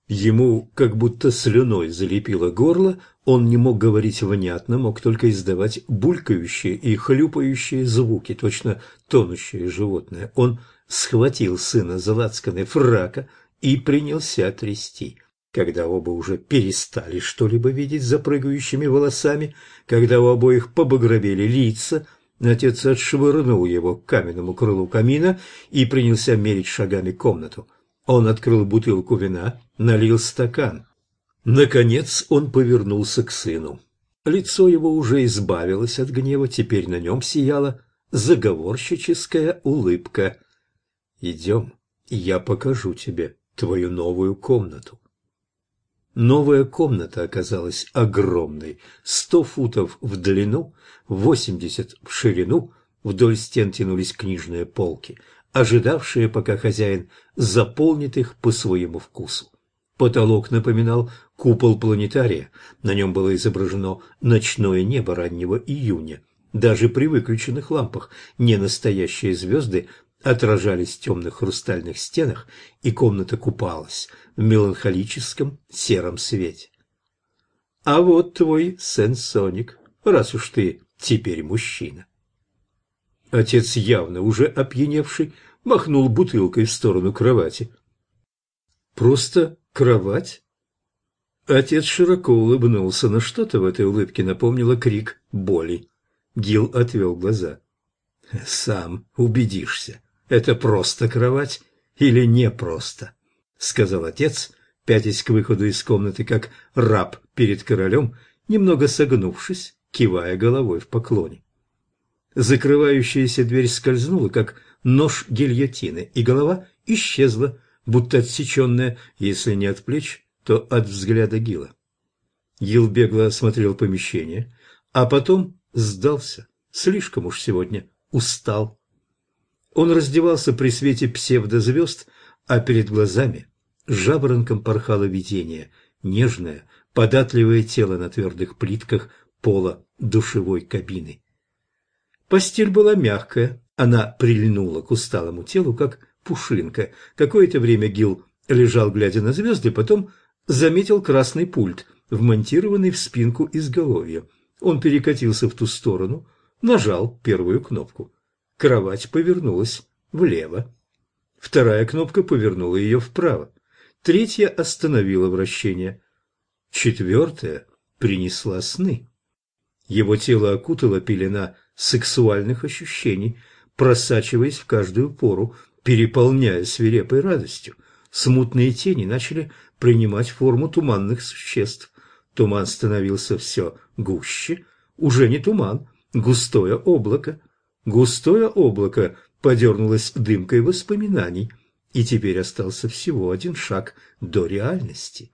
Ему как будто слюной залепило горло, он не мог говорить внятно, мог только издавать булькающие и хлюпающие звуки, точно тонущее животное. Он схватил сына за лацканы фрака и принялся трясти. Когда оба уже перестали что-либо видеть за прыгающими волосами, когда у обоих побагровели лица, отец отшвырнул его к каменному крылу камина и принялся мерить шагами комнату. Он открыл бутылку вина, налил стакан. Наконец он повернулся к сыну. Лицо его уже избавилось от гнева, теперь на нем сияла заговорщическая улыбка. «Идем, я покажу тебе твою новую комнату». Новая комната оказалась огромной, 100 футов в длину, 80 в ширину, вдоль стен тянулись книжные полки, ожидавшие, пока хозяин заполнит их по своему вкусу. Потолок напоминал купол планетария, на нем было изображено ночное небо раннего июня. Даже при выключенных лампах ненастоящие звезды отражались в темных хрустальных стенах, и комната купалась в меланхолическом сером свете. «А вот твой сенсоник, раз уж ты теперь мужчина». Отец, явно уже опьяневший, махнул бутылкой в сторону кровати. «Просто кровать?» Отец широко улыбнулся, но что-то в этой улыбке напомнило крик боли. Гил отвел глаза. «Сам убедишься, это просто кровать или не просто», — сказал отец, пятясь к выходу из комнаты, как раб перед королем, немного согнувшись, кивая головой в поклоне. Закрывающаяся дверь скользнула, как нож гильотины, и голова исчезла, будто отсеченная, если не от плеч, то от взгляда Гила. Гил бегло осмотрел помещение, а потом сдался. Слишком уж сегодня устал. Он раздевался при свете псевдозвезд, а перед глазами жаворонком порхало видение, нежное, податливое тело на твердых плитках пола душевой кабины. Постель была мягкая, она прильнула к усталому телу, как пушинка. Какое-то время Гил лежал, глядя на звезды, потом заметил красный пульт, вмонтированный в спинку изголовья. Он перекатился в ту сторону, нажал первую кнопку. Кровать повернулась влево. Вторая кнопка повернула ее вправо. Третья остановила вращение. Четвертая принесла сны. Его тело окутала пелена сексуальных ощущений, просачиваясь в каждую пору, переполняя свирепой радостью. Смутные тени начали принимать форму туманных существ. Туман становился все гуще. Уже не туман, густое облако. Густое облако подернулось дымкой воспоминаний, и теперь остался всего один шаг до реальности.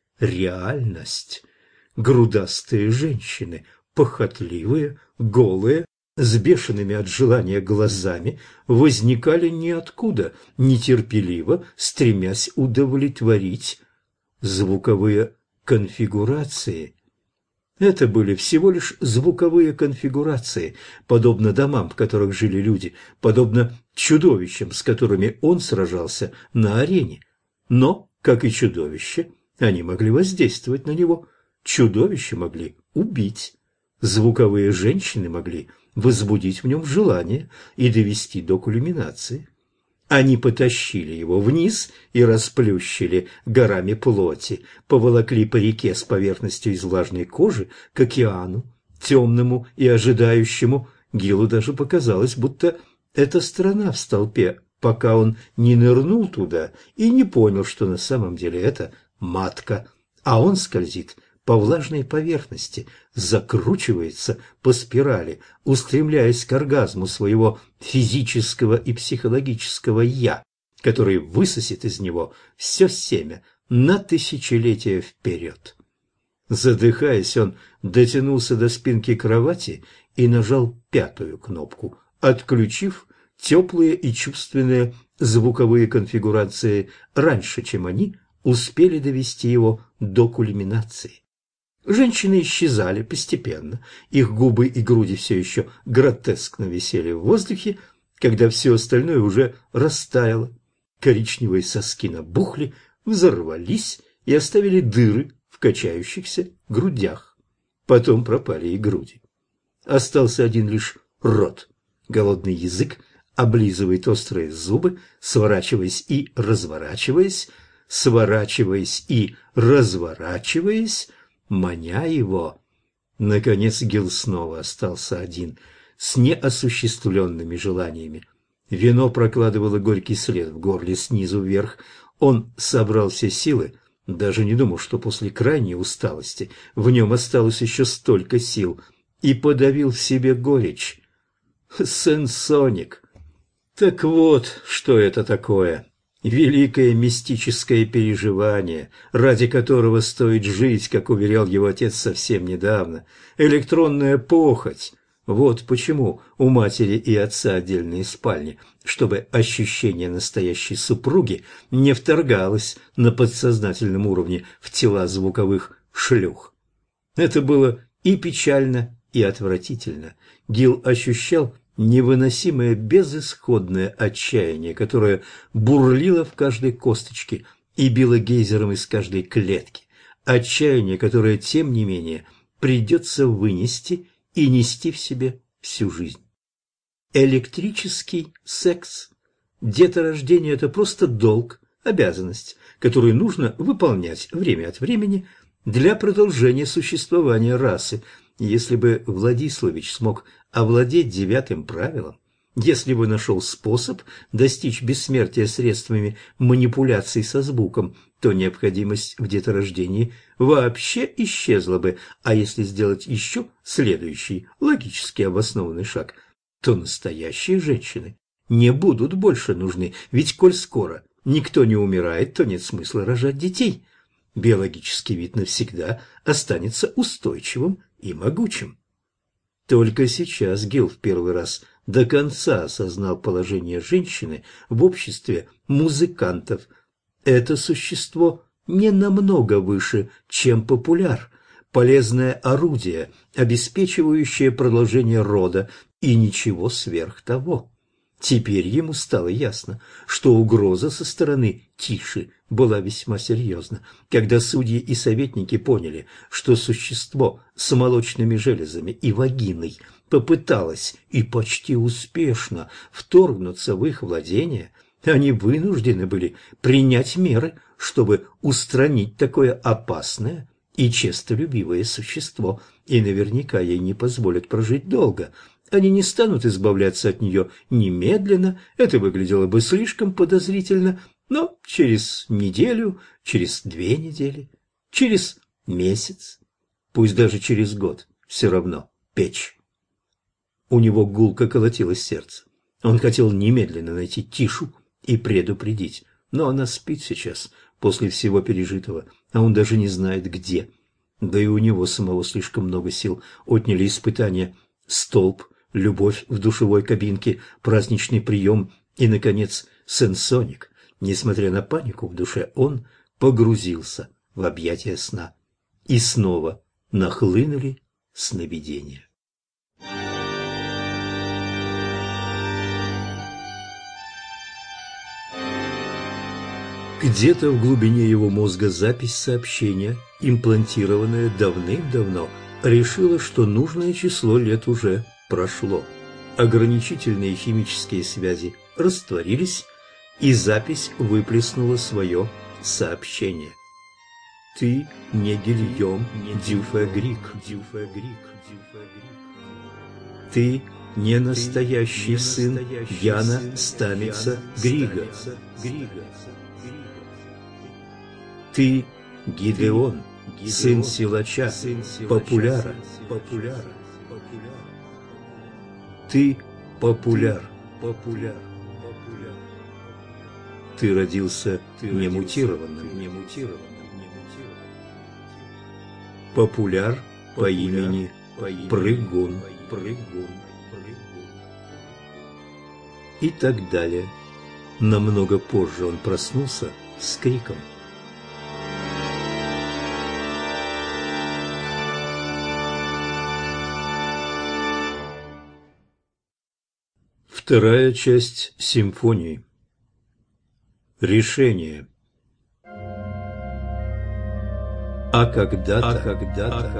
Реальность. Грудастые женщины, похотливые, голые, с бешеными от желания глазами, возникали ниоткуда, нетерпеливо, стремясь удовлетворить. Звуковые конфигурации. Это были всего лишь звуковые конфигурации, подобно домам, в которых жили люди, подобно чудовищам, с которыми он сражался на арене. Но, как и чудовища, они могли воздействовать на него. Чудовища могли убить. Звуковые женщины могли возбудить в нем желание и довести до кульминации. Они потащили его вниз и расплющили горами плоти, поволокли по реке с поверхностью из влажной кожи к океану, темному и ожидающему. Гилу даже показалось, будто это страна в столпе, пока он не нырнул туда и не понял, что на самом деле это матка, а он скользит по влажной поверхности, закручивается по спирали, устремляясь к оргазму своего физического и психологического «я», который высосет из него все семя на тысячелетия вперед. Задыхаясь, он дотянулся до спинки кровати и нажал пятую кнопку, отключив теплые и чувственные звуковые конфигурации раньше, чем они успели довести его до кульминации. Женщины исчезали постепенно, их губы и груди все еще гротескно висели в воздухе, когда все остальное уже растаяло. Коричневые соски набухли, взорвались и оставили дыры в качающихся грудях. Потом пропали и груди. Остался один лишь рот. Голодный язык облизывает острые зубы, сворачиваясь и разворачиваясь, сворачиваясь и разворачиваясь, маня его. Наконец Гил снова остался один, с неосуществленными желаниями. Вино прокладывало горький след в горле снизу вверх. Он собрал все силы, даже не думал, что после крайней усталости в нем осталось еще столько сил, и подавил в себе горечь. Сенсоник. Так вот, что это такое. Великое мистическое переживание, ради которого стоит жить, как уверял его отец совсем недавно. Электронная похоть. Вот почему у матери и отца отдельные спальни, чтобы ощущение настоящей супруги не вторгалось на подсознательном уровне в тела звуковых шлюх. Это было и печально, и отвратительно. Гил ощущал невыносимое безысходное отчаяние, которое бурлило в каждой косточке и било гейзером из каждой клетки. Отчаяние, которое, тем не менее, придется вынести и нести в себе всю жизнь. Электрический секс. Деторождение – это просто долг, обязанность, которую нужно выполнять время от времени для продолжения существования расы. Если бы Владиславич смог овладеть 9 правилом, если бы нашел способ достичь бессмертия средствами манипуляций со звуком, то необходимость в деторождении вообще исчезла бы, а если сделать еще следующий логически обоснованный шаг, то настоящие женщины не будут больше нужны, ведь коль скоро никто не умирает, то нет смысла рожать детей. Биологический вид навсегда останется устойчивым и могучим. Только сейчас Гил в первый раз до конца осознал положение женщины в обществе музыкантов. Это существо не намного выше, чем популяр, полезное орудие, обеспечивающее продолжение рода, и ничего сверх того. Теперь ему стало ясно, что угроза со стороны Тиши была весьма серьезна. Когда судьи и советники поняли, что существо с молочными железами и вагиной попыталось и почти успешно вторгнуться в их владение, они вынуждены были принять меры, чтобы устранить такое опасное и честолюбивое существо, и наверняка ей не позволят прожить долго. Они не станут избавляться от нее немедленно, это выглядело бы слишком подозрительно, но через неделю, через 2 недели, через месяц, пусть даже через год, все равно печь. У него гулко колотилось сердце. Он хотел немедленно найти Тишу и предупредить, но она спит сейчас, после всего пережитого, а он даже не знает где. Да и у него самого слишком много сил отняли испытания, столб, любовь в душевой кабинке, праздничный прием и, наконец, сенсоник. Несмотря на панику в душе, он погрузился в объятия сна. И снова нахлынули сновидения. Где-то в глубине его мозга запись сообщения, имплантированная давным-давно, решила, что нужное число лет уже прошло. Ограничительные химические связи растворились, и запись выплеснула свое сообщение. Ты не Гильем Дюфегрик. Ты не настоящий сын Яна Стамица Грига. Ты Гидеон, сын силача, популяра. Ты популяр. Ты родился немутированным. Популяр по имени Прыгун. И так далее. Намного позже он проснулся с криком. Вторая часть симфонии. Решение. А когда-то.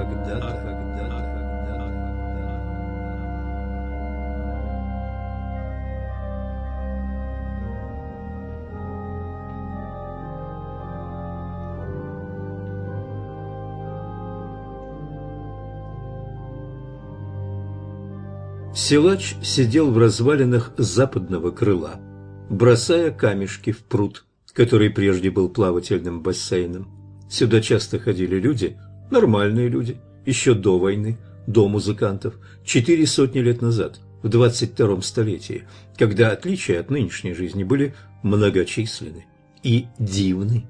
Силач сидел в развалинах западного крыла, бросая камешки в пруд, который прежде был плавательным бассейном. Сюда часто ходили люди, нормальные люди, еще до войны, до музыкантов, 400 лет назад, в 22-м столетии, когда отличия от нынешней жизни были многочисленны и дивны.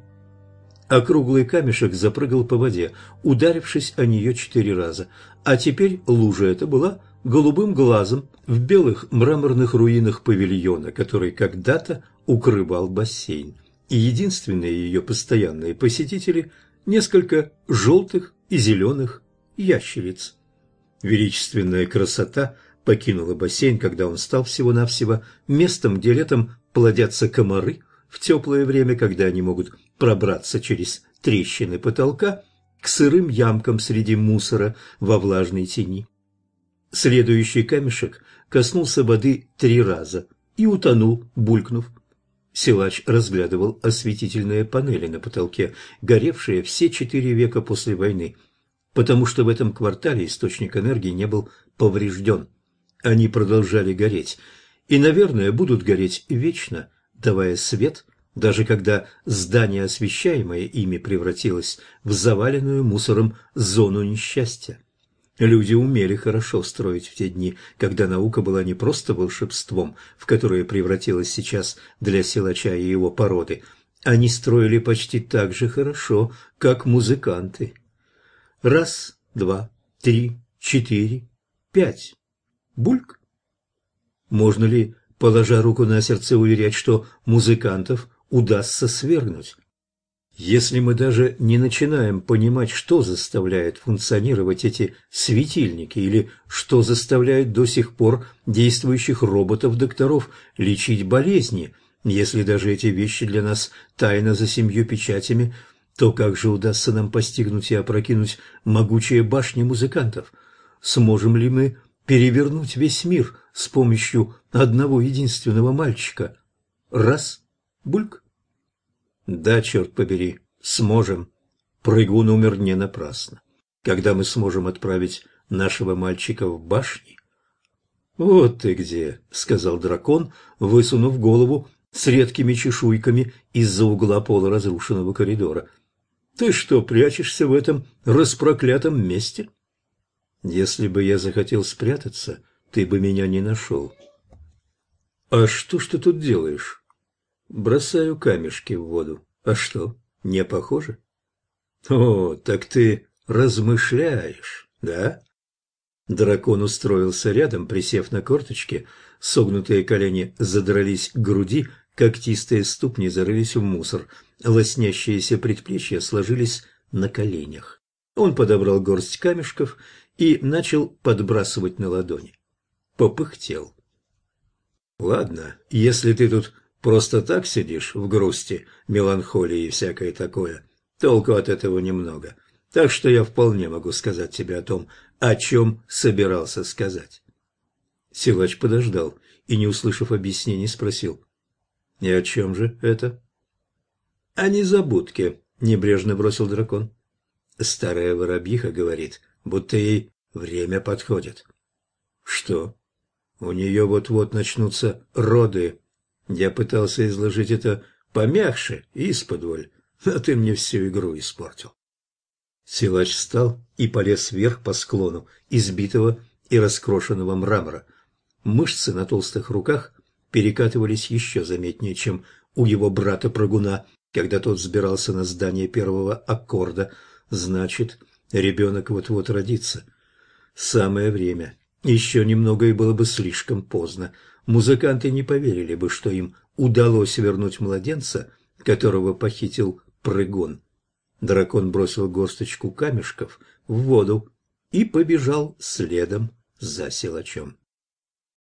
Округлый камешек запрыгал по воде, ударившись о нее 4 раза, а теперь лужа эта была голубым глазом в белых мраморных руинах павильона, который когда-то укрывал бассейн, и единственные ее постоянные посетители – несколько желтых и зеленых ящериц. Величественная красота покинула бассейн, когда он стал всего-навсего местом, где летом плодятся комары, в теплое время, когда они могут пробраться через трещины потолка к сырым ямкам среди мусора во влажной тени. Следующий камешек коснулся воды 3 раза и утонул, булькнув. Силач разглядывал осветительные панели на потолке, горевшие все 4 века после войны, потому что в этом квартале источник энергии не был поврежден. Они продолжали гореть и, наверное, будут гореть вечно, давая свет, даже когда здание, освещаемое ими, превратилось в заваленную мусором зону несчастья. Люди умели хорошо строить в те дни, когда наука была не просто волшебством, в которое превратилась сейчас для силача и его породы. Они строили почти так же хорошо, как музыканты. 1, 2, 3, 4, 5. Бульк. Можно ли, положа руку на сердце, уверять, что музыкантов удастся свергнуть? Если мы даже не начинаем понимать, что заставляет функционировать эти светильники или что заставляет до сих пор действующих роботов-докторов лечить болезни, если даже эти вещи для нас тайна за 7 печатями, то как же удастся нам постигнуть и опрокинуть могучие башни музыкантов? Сможем ли мы перевернуть весь мир с помощью одного единственного мальчика? Раз, бульк. Да, черт побери, сможем. Прыгун умер не напрасно. Когда мы сможем отправить нашего мальчика в башни? Вот ты где, сказал дракон, высунув голову с редкими чешуйками из-за угла полуразрушенного коридора. Ты что, прячешься в этом распроклятом месте? Если бы я захотел спрятаться, ты бы меня не нашел. А что ж ты тут делаешь? Бросаю камешки в воду. А что, не похоже? О, так ты размышляешь, да? Дракон устроился рядом, присев на корточки, согнутые колени задрались к груди, когтистые ступни зарылись в мусор, лоснящиеся предплечья сложились на коленях. Он подобрал горсть камешков и начал подбрасывать на ладони. Попыхтел. Ладно, если ты тут просто так сидишь в грусти, меланхолии и всякое такое, толку от этого немного. Так что я вполне могу сказать тебе о том, о чем собирался сказать. Силач подождал и, не услышав объяснений, спросил: «И о чем же это?» «О незабудке», — небрежно бросил дракон. Старая воробьиха говорит, будто ей время подходит. «Что? У нее вот-вот начнутся роды». Я пытался изложить это помягче и исподволь, а ты мне всю игру испортил. Силач встал и полез вверх по склону избитого и раскрошенного мрамора. Мышцы на толстых руках перекатывались еще заметнее, чем у его брата-прыгуна, когда тот взбирался на здание первого аккорда. Значит, ребенок вот-вот родится. Самое время. Еще немного, и было бы слишком поздно. Музыканты не поверили бы, что им удалось вернуть младенца, которого похитил прыгун. Дракон бросил горсточку камешков в воду и побежал следом за силачом.